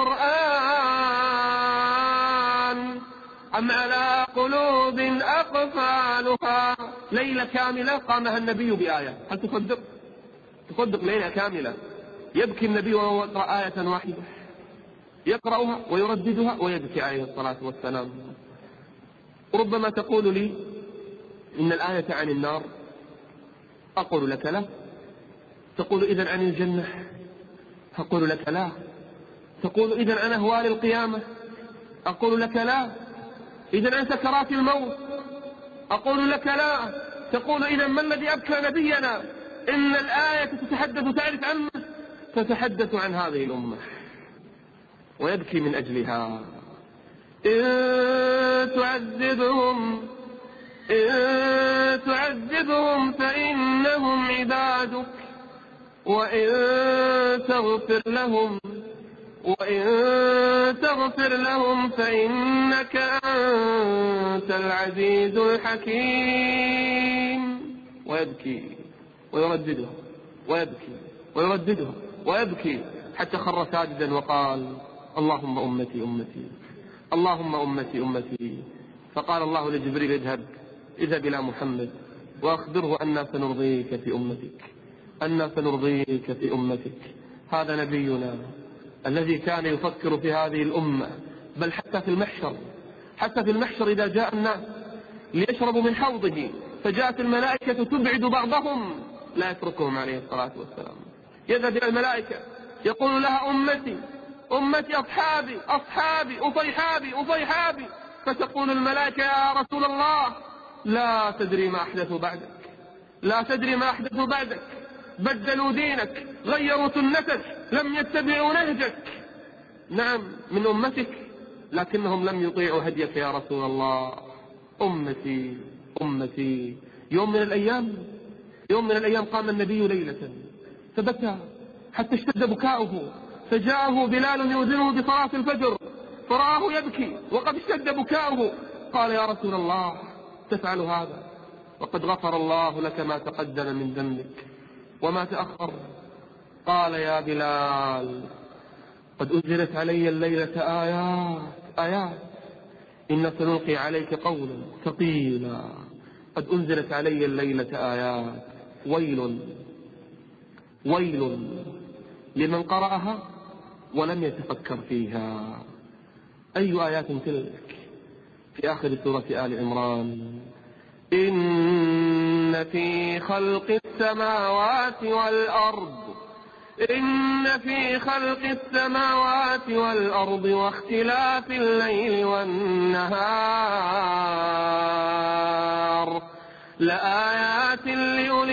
القرآن أم على قلوب أقفالها. ليلة كاملة قامها النبي بآية. هل تصدق؟ تصدق ليلة كاملة يبكي النبي وهو يقرأ آية واحدة، يقرأها ويرددها ويبكي عليه الصلاة والسلام. ربما تقول لي: إن الآية عن النار. أقول لك: لا. تقول: إذن عن الجنة. أقول لك: لا. تقول: إذن عن أهوال القيامة. أقول لك: لا. إذن عن سكرات الموت. أقول لك: لا. تقول: إذن ما الذي أبكى نبينا؟ إن الآية تتحدث، تعرف عنه، تتحدث عن هذه الأمة ويبكي من أجلها. إن تعذبهم إن تعذبهم فإنهم عبادك وإن تغفر لهم وإن تغفر لهم فإنك أنت العزيز الحكيم. ويبكي ويرددها ويبكي ويرددها ويبكي حتى خر ساجدا وقال: اللهم أمتي أمتي اللهم أمتي أمتي. فقال الله لجبريل: اذهب اذهب إلى محمد وأخبره أنا سنرضيك في أمتك، أنا سنرضيك في أمتك. هذا نبينا الذي كان يفكر في هذه الأمة، بل حتى في المحشر، حتى في المحشر إذا جاء الناس ليشربوا من حوضه، فجاءت الملائكة تبعد بعضهم لا يتركهم عليه الصلاة والسلام. يذهب إلى الملائكة يقول لها أمتي أمتي أصحابي أصحابي أصيحابي أصيحابي، فتقول الملائكة يا رسول الله لا تدري ما أحدثوا بعدك، لا تدري ما أحدثوا بعدك، بدلوا دينك، غيروا سنتك، لم يتبعوا نهجك. نعم من أمتك، لكنهم لم يطيعوا هديك يا رسول الله. أمتي أمتي. يوم من الأيام يوم من الأيام قام النبي ليلة فبكى حتى اشتد بكاؤه، فجاءه بلال يؤذنه بصلاة الفجر فرآه يبكي وقد اشتد بكاؤه، قال يا رسول الله تفعل هذا وقد غفر الله لك ما تقدم من ذنبك وما تأخر؟ قال يا بلال قد أنزلت علي الليلة آيات آيات إن سنلقي عليك قولا ثقيلا. قد أنزلت علي الليلة آيات ويل ويل لمن قرأها ولم يتفكر فيها. أي آيات تلك؟ في آخر سورة آل عمران إن في خلق السماوات والأرض إن في خلق السماوات والأرض واختلاف الليل والنهار لآيات لأولي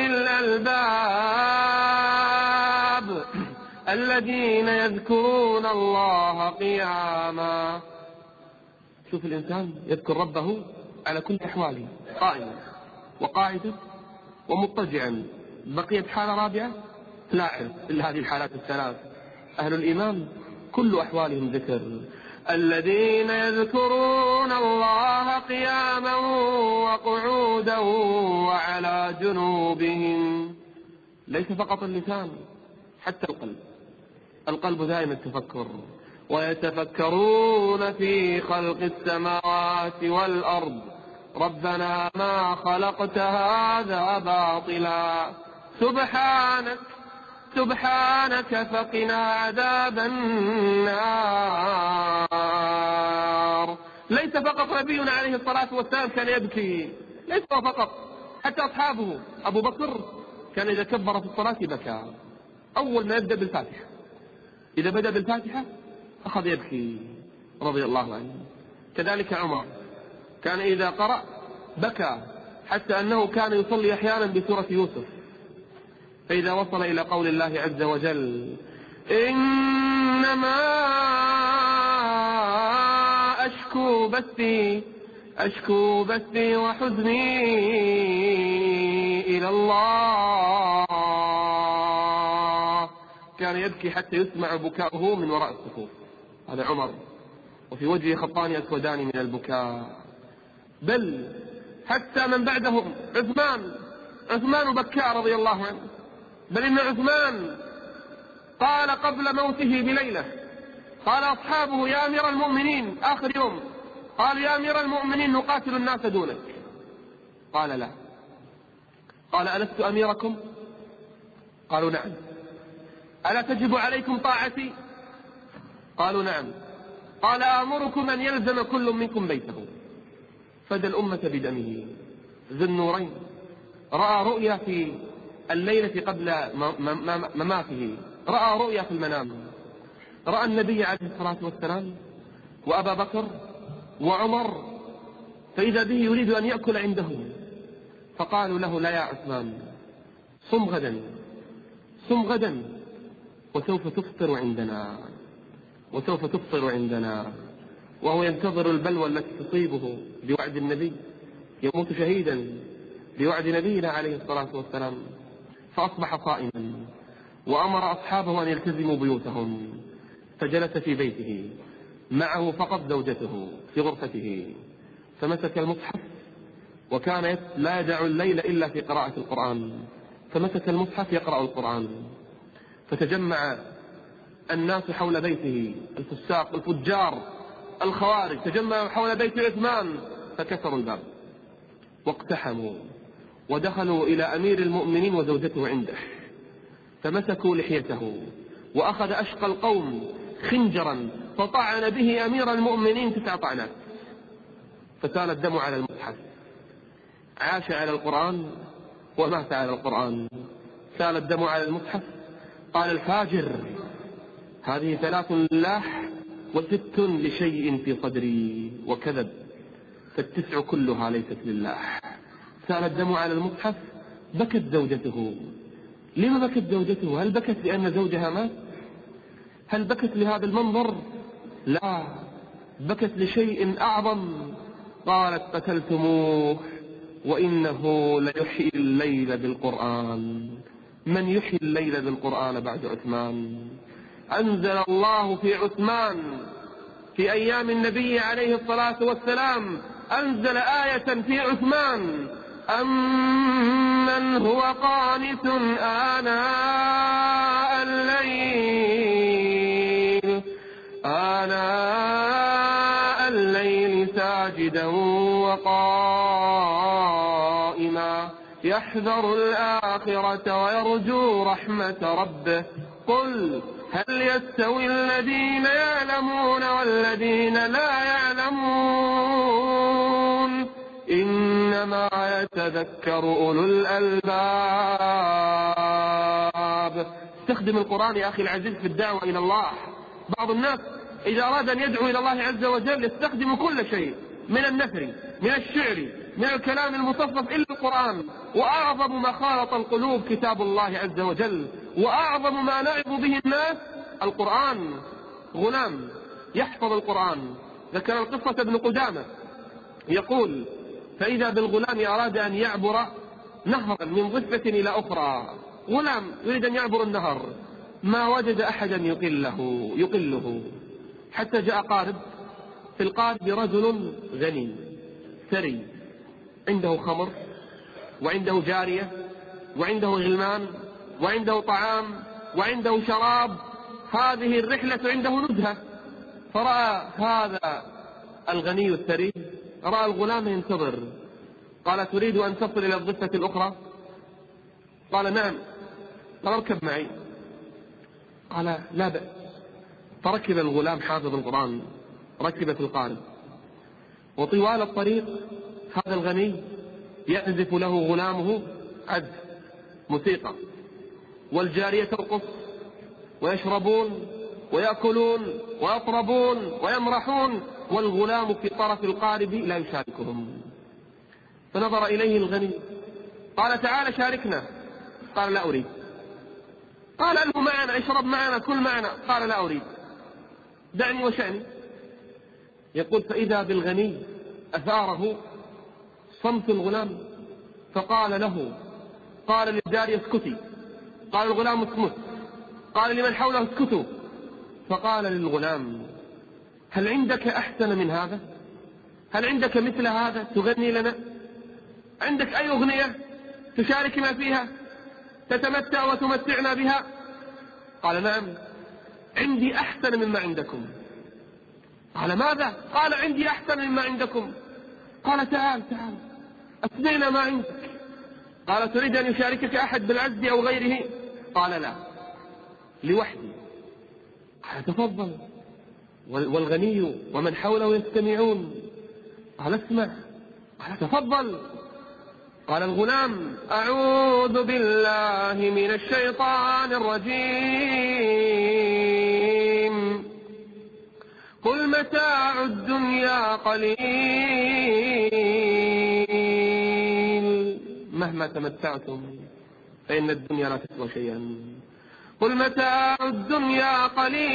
الألباب الذين يذكرون الله قياما. شوف الإنسان يذكر ربه على كل أحواله، قائما وقاعدا ومضطجعا. بقيت حالة رابعة لا أعرف إلا هذه الحالات الثلاث. أهل الإيمان كل أحوالهم ذكر. الذين يذكرون الله قياما وقعودا وعلى جنوبهم. ليس فقط اللسان، حتى القلب. القلب دائما التفكر. ويتفكرون في خلق السماوات والأرض ربنا ما خلقت هذا باطلا سبحانك سبحانك فقنا عذاب النار. ليس فقط نبينا عليه الصلاة والسلام كان يبكي، ليس فقط، حتى أصحابه. أبو بكر كان إذا كبر في الصلاة بكى أول ما يبدأ بالفاتحة. إذا بدأ بالفاتحة أخذ يبكي رضي الله عنه. كذلك عمر كان إذا قرأ بكى، حتى أنه كان يصلي أحيانا بسورة يوسف، فإذا وصل إلى قول الله عز وجل إنما أشكو بثي أشكو بثي وحزني إلى الله، كان يبكي حتى يسمع بكاؤه من وراء الصفوف. هذا عمر، وفي وجهه خطان أسودان من البكاء. بل حتى من بعدهم عثمان عثمان بكاء رضي الله عنه. بل إن عثمان قال قبل موته بليلة، قال أصحابه يا أمير المؤمنين آخر يوم، قال يا أمير المؤمنين نقاتل الناس دونك. قال لا. قال ألست أميركم؟ قالوا نعم. ألا تجب عليكم طاعتي؟ قالوا نعم. قال آمركم أن يلزم كل منكم بيته. فدى الأمة بدمه. ذو النورين رأى رؤيا في الليلة قبل مماته، رأى رؤيا في المنام، رأى النبي عليه الصلاة والسلام وأبا بكر وعمر، فإذا به يريد أن يأكل عندهم، فقالوا له لا يا عثمان صم غدا صم غدا وسوف تفطر عندنا وسوف تفطر عندنا. وهو ينتظر البلوى التي تصيبه بوعد النبي، يموت شهيدا بوعد نبينا عليه الصلاة والسلام. فأصبح صائما وأمر أصحابه أن يلتزموا بيوتهم، فجلس في بيته معه فقط زوجته في غرفته، فمسك المصحف، وكان لا يدع الليل إلا في قراءة القرآن، فمسك المصحف يقرأ القرآن. فتجمع الناس حول بيته، الفساق الفجار الخوارج تجمعوا حول بيت عثمان، فكسروا الباب واقتحموا ودخلوا إلى أمير المؤمنين وزوجته عنده، فمسكوا لحيته وأخذ أشقى القوم خنجرا فطعن به أمير المؤمنين تسع طعنات، فسال الدم على المصحف. عاش على القرآن ومات على القرآن. سال الدم على المصحف، قال الفاجر هذه ثلاث لله وست لشيء في صدري، وكذب، فالتسع كلها ليست لله. سال الدم على المصحف، بكت زوجته. لما بكت زوجته؟ هل بكت لأن زوجها مات؟ هل بكت لهذا المنظر؟ لا، بكت لشيء أعظم. قالت قتلتموه وإنه ليحيي الليل بالقرآن. من يحيي الليل بالقرآن بعد عثمان؟ أنزل الله في عثمان في أيام النبي عليه الصلاة والسلام، أنزل آية في عثمان: أمن هو قانت آناء الليل آناء الليل ساجدا وقائما يحذر الآخرة ويرجو رحمة ربه. قل هل يستوي الذين يعلمون والذين لا يعلمون؟ إنما يتذكر أولو الألباب. استخدم القرآن يا أخي العزيز في الدعوة إلى الله. بعض الناس إذا أراد أن يدعو إلى الله عز وجل يستخدم كل شيء من النثر، من الشعر، من الكلام المصفف، إلا القرآن. وأعظم ما خالط القلوب كتاب الله عز وجل، وأعظم ما نعظ به الناس القرآن. غلام يحفظ القرآن. ذكر القصة ابن قدامة يقول: فإذا بالغلام أراد أن يعبر نهرا من ضفة إلى أخرى. غلام يريد أن يعبر النهر، ما وجد أحدا يقله يقله حتى جاء قارب. في القارب رجل غني ثري، عنده خمر وعنده جارية وعنده غلمان وعنده طعام وعنده شراب. هذه الرحلة عنده نزهة. فرأى هذا الغني الثري، رأى الغلام ينتظر. قال: تريد أن تصل إلى الضفة الأخرى؟ قال: نعم. قال: اركب معي. قال: لا بأس. فركب الغلام حافظ القرآن، ركب في القارب، وطوال الطريق هذا الغني يعزف له غلامه عزف موسيقى، والجارية ترقص، ويشربون ويأكلون ويطربون ويمرحون، والغلام في طرف القارب لا يشاركهم. فنظر إليه الغني، قال: تعال شاركنا. قال: لا أريد. قال: أله معنا، اشرب معنا، كل معنا. قال: لا أريد، دعني وشأني. يقول: فإذا بالغني أثاره صمت الغلام، فقال له، قال للجارية: اسكتي. قال الغلام: اسكت. قال لمن حوله: اسكتوا. فقال للغلام: هل عندك أحسن من هذا؟ هل عندك مثل هذا تغني لنا؟ عندك أي أغنية تشاركنا فيها، تتمتع وتمتعنا بها؟ قال: نعم، عندي أحسن مما عندكم. قال: ماذا؟ قال: عندي أحسن مما عندكم. قال: تعال تعال أسمعنا ما عندك. قال: تريد أن يشاركك أحد بالعزف أو غيره؟ قال: لا، لوحدي. قال: تفضل. والغني ومن حوله يستمعون. قال: اسمع. قال: تفضل. قال الغلام: أعوذ بالله من الشيطان الرجيم. قل متاع الدنيا قليل مهما تمتعتم فإن الدنيا لا تسوى شيئا. قل متاع الدنيا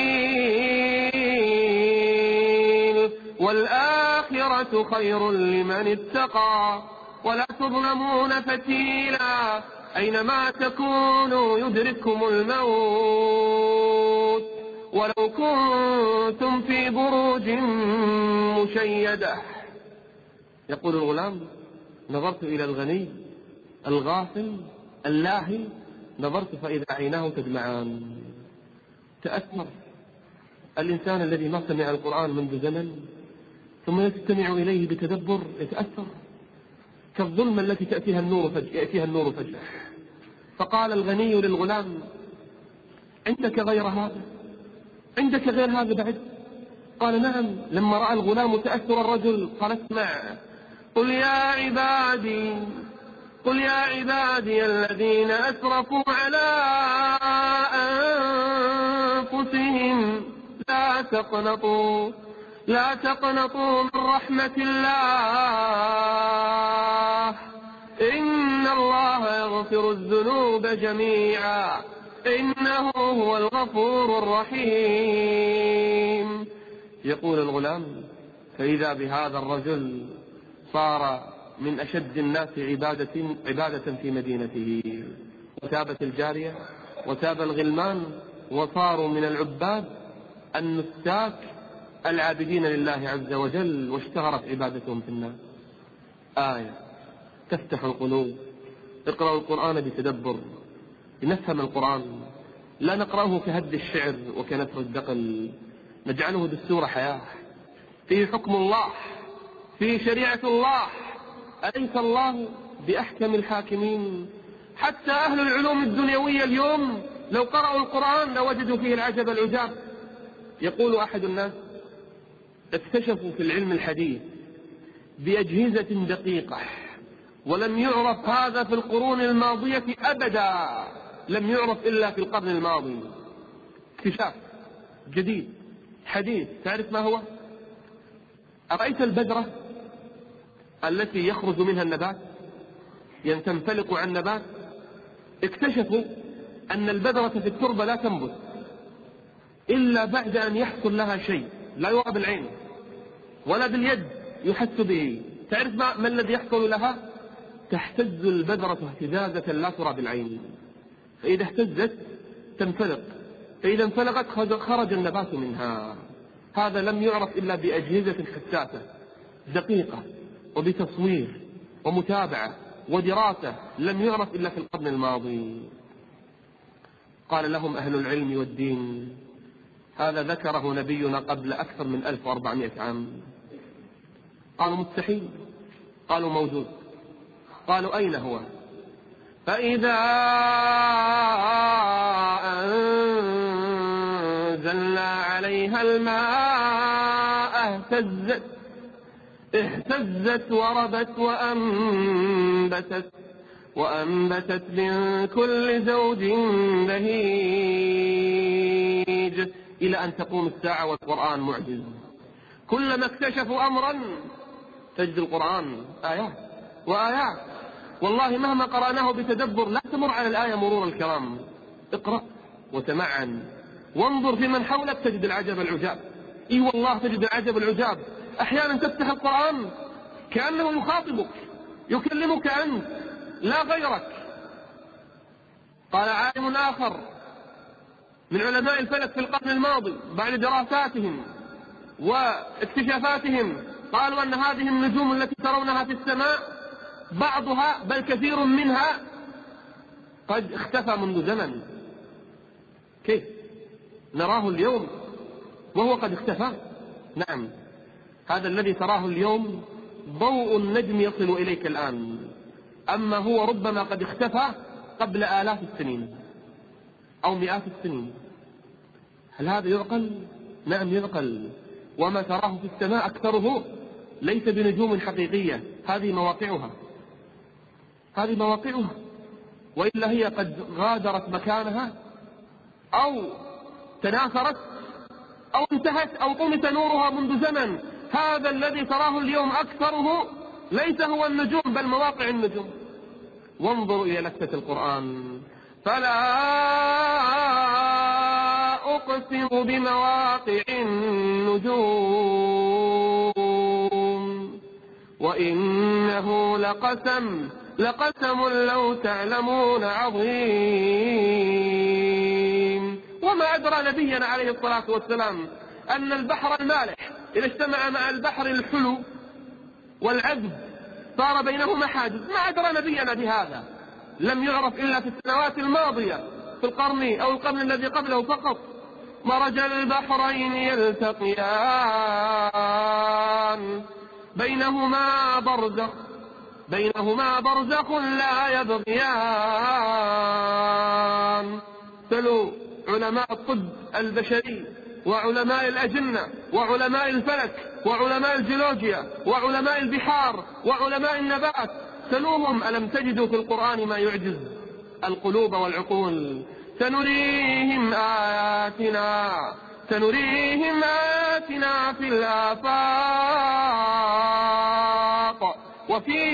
قليل والآخرة خير لمن اتقى ولا تظلمون فتيلا أينما تكونوا يدرككم الموت ولو كنتم في بروج مشيدة. يقول الغلام: نظرت إلى الغني الغافل اللاهي، نظرت فإذا عيناه تدمعان. تأثر الإنسان الذي ما سمع القرآن منذ زمن ثم يستمع إليه بتدبر، يتأثر كالظلمة التي تأتيها النور فجأة يأتيها النور فجأة. فقال الغني للغلام: عندك غير هذا؟ عندك غير هذا بعد؟ قال: نعم. لما رأى الغلام تأثر الرجل قال: اسمع، قل يا عبادي قل يا عبادي الذين أسرفوا على أنفسهم لا تقنطوا لا تقنطوا من رحمة الله إن الله يغفر الذنوب جميعا إنه هو الغفور الرحيم. يقول الغلام: فإذا بهذا الرجل صار من أشد الناس عبادة, عبادة في مدينته، وتابت الجارية وتاب الغلمان وصاروا من العباد النساك العابدين لله عز وجل، واشتهرت عبادتهم في الناس. آية تفتح القلوب. اقرأوا القرآن بتدبر، نفهم القرآن، لا نقرأه كهد الشعر وكنثر الدقل، نجعله دستور حياة فيه حكم الله، فيه شريعة الله. أليس الله بأحكم الحاكمين؟ حتى أهل العلوم الدنيوية اليوم لو قرأوا القرآن لوجدوا فيه العجب العجاب. يقول أحد الناس: اكتشفوا في العلم الحديث بأجهزة دقيقة ولم يعرف هذا في القرون الماضية أبدا، لم يعرف إلا في القرن الماضي. اكتشاف جديد حديث. تعرف ما هو؟ أرأيت البذرة التي يخرج منها النبات، تنفلق عن النبات؟ اكتشفوا أن البذرة في التربة لا تنبت إلا بعد أن يحصل لها شيء لا يرى بالعين ولا باليد يحس به. تعرف ما, ما الذي يحصل لها؟ تهتز البذرة اهتزازة لا ترى بالعين، فإذا اهتزت تنفلق، فإذا انفلقت خرج النبات منها. هذا لم يعرف إلا بأجهزة حساسة دقيقة وبتصوير ومتابعة ودراسة، لم يعرف إلا في القرن الماضي. قال لهم أهل العلم والدين: هذا ذكره نبينا قبل أكثر من ألف وأربعمائة عام. قالوا: مستحيل. قالوا: موجود. قالوا: أين هو؟ فإذا أنزلنا عليها الماء اهتزت اهتزت وربت وأنبتت وأنبتت من كل زوج بهيج، إلى أن تقوم الساعة والقرآن معجز. كلما اكتشفوا أمرا تجد القرآن آيات وآيات. والله مهما قرأناه بتدبر لا تمر على الآية مرور الكرام. اقرأ وتمعن وانظر في من حولك تجد العجب العجاب. اي والله تجد العجب العجاب. أحيانا تفتح القرآن كأنه يخاطبك، يكلمك أنت لا غيرك. قال عالم آخر من علماء الفلك في القرن الماضي بعد دراساتهم واكتشافاتهم، قالوا أن هذه النجوم التي ترونها في السماء بعضها بل كثير منها قد اختفى منذ زمن. كيف نراه اليوم وهو قد اختفى؟ نعم، هذا الذي تراه اليوم ضوء النجم يصل إليك الآن، أما هو ربما قد اختفى قبل آلاف السنين أو مئات السنين. هل هذا يعقل؟ نعم يعقل. وما تراه في السماء أكثره ليس بنجوم حقيقية، هذه مواقعها هذه مواقعها وإلا هي قد غادرت مكانها أو تناثرت أو انتهت أو طمس نورها منذ زمن. هذا الذي تراه اليوم أكثره ليس هو النجوم بل مواقع النجوم. وانظروا إلى لفتة القرآن: فلا أقسم بمواقع النجوم وإنه لقسم لقسم لو تعلمون عظيم. وما أدرى نبينا عليه الصلاة والسلام أن البحر المالح إذا اجتمع مع البحر الحلو والعذب صار بينهما حاجز. ما أدرى نبينا بهذا، لم يعرف إلا في السنوات الماضية في القرن أو القرن الذي قبله فقط. مرج البحرين يلتقيان بينهما برزخ بينهما برزخ لا يبغيان. سلوا علماء الطب البشري وعلماء الأجنة وعلماء الفلك وعلماء الجيولوجيا وعلماء البحار وعلماء النبات، سلوهم ألم تجدوا في القرآن ما يعجز القلوب والعقول. سنريهم آياتنا سنريهم آياتنا في الآفاق وفي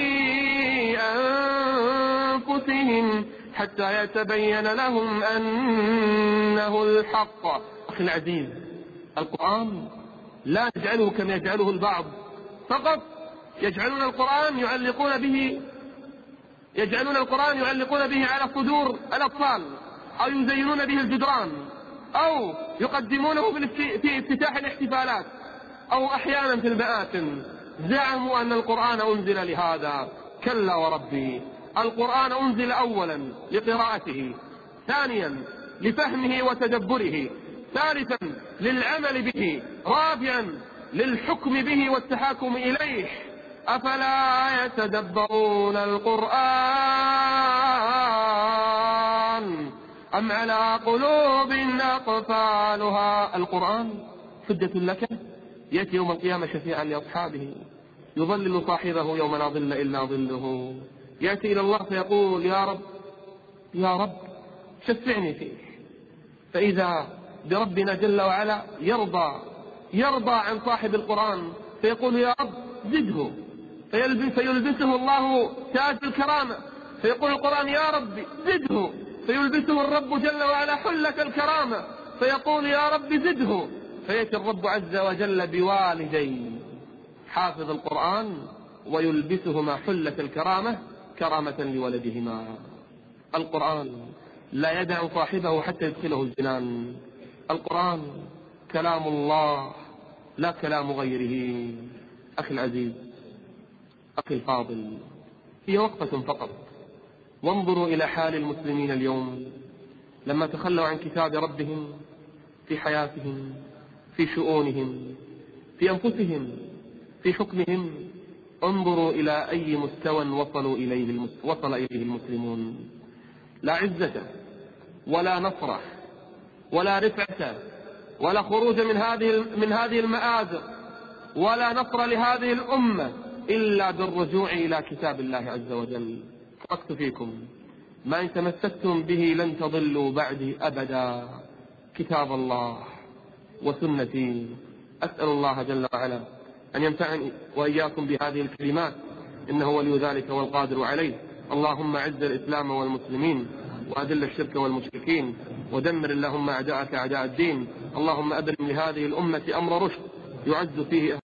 أنفسهم حتى يتبين لهم أنه الحق. أخي العزيز، القرآن لا نجعله كما يجعله البعض فقط، يجعلون القرآن يعلقون به يجعلون القرآن يعلقون به على صدور الأطفال، أو يزينون به الجدران، أو يقدمونه في افتتاح الاحتفالات، أو أحيانا في المآتم. زعموا أن القرآن أنزل لهذا. كلا وربي، القرآن أنزل أولا لقراءته، ثانيا لفهمه وتدبره، ثالثا للعمل به، رابعا للحكم به والتحاكم إليه. أفلا يتدبرون القرآن أم على قلوب أقفالها؟ القرآن حجة لك، يأتي يوم القيامة شفيعا لأصحابه، يظلل صاحبه يوم لا ظل إلا ظله. يأتي إلى الله فيقول يا رب يا رب شفعني فيه، فإذا بربنا جل وعلا يرضى يرضى عن صاحب القرآن فيقول يا رب زده، فيلبسه الله تاج الكرامة، فيقول القرآن يا رب زده، فيلبسه الرب جل وعلا حلة الكرامة، فيقول يا رب زده، فيأتي الرب عز وجل بوالدي حافظ القرآن ويلبسهما حلة الكرامة كرامة لولدهما. القرآن لا يدع صاحبه حتى يدخله الجنان. القرآن كلام الله لا كلام غيره. أخي العزيز، أخي الفاضل، هي وقفة فقط، وانظروا إلى حال المسلمين اليوم لما تخلوا عن كتاب ربهم في حياتهم، في شؤونهم، في أنفسهم، في حكمهم. انظروا إلى أي مستوى وصلوا إليه وصل إليه المسلمون. لا عزة ولا نصر ولا رفعة ولا خروج من هذه من هذه المآزق ولا نصر لهذه الأمة إلا بالرجوع إلى كتاب الله عز وجل. تركت فيكم ما إن تمسكتم به لن تضلوا بعدي أبدا، كتاب الله وسنتي. أسأل الله جل وعلا أن ينفعني وإياكم بهذه الكلمات، إنه ولي ذلك والقادر عليه. اللهم أعز الإسلام والمسلمين وأذل الشرك والمشركين، ودمر اللهم أعداءك أعداء الدين. اللهم أبرم لهذه الأمة أمر رشد يعز فيه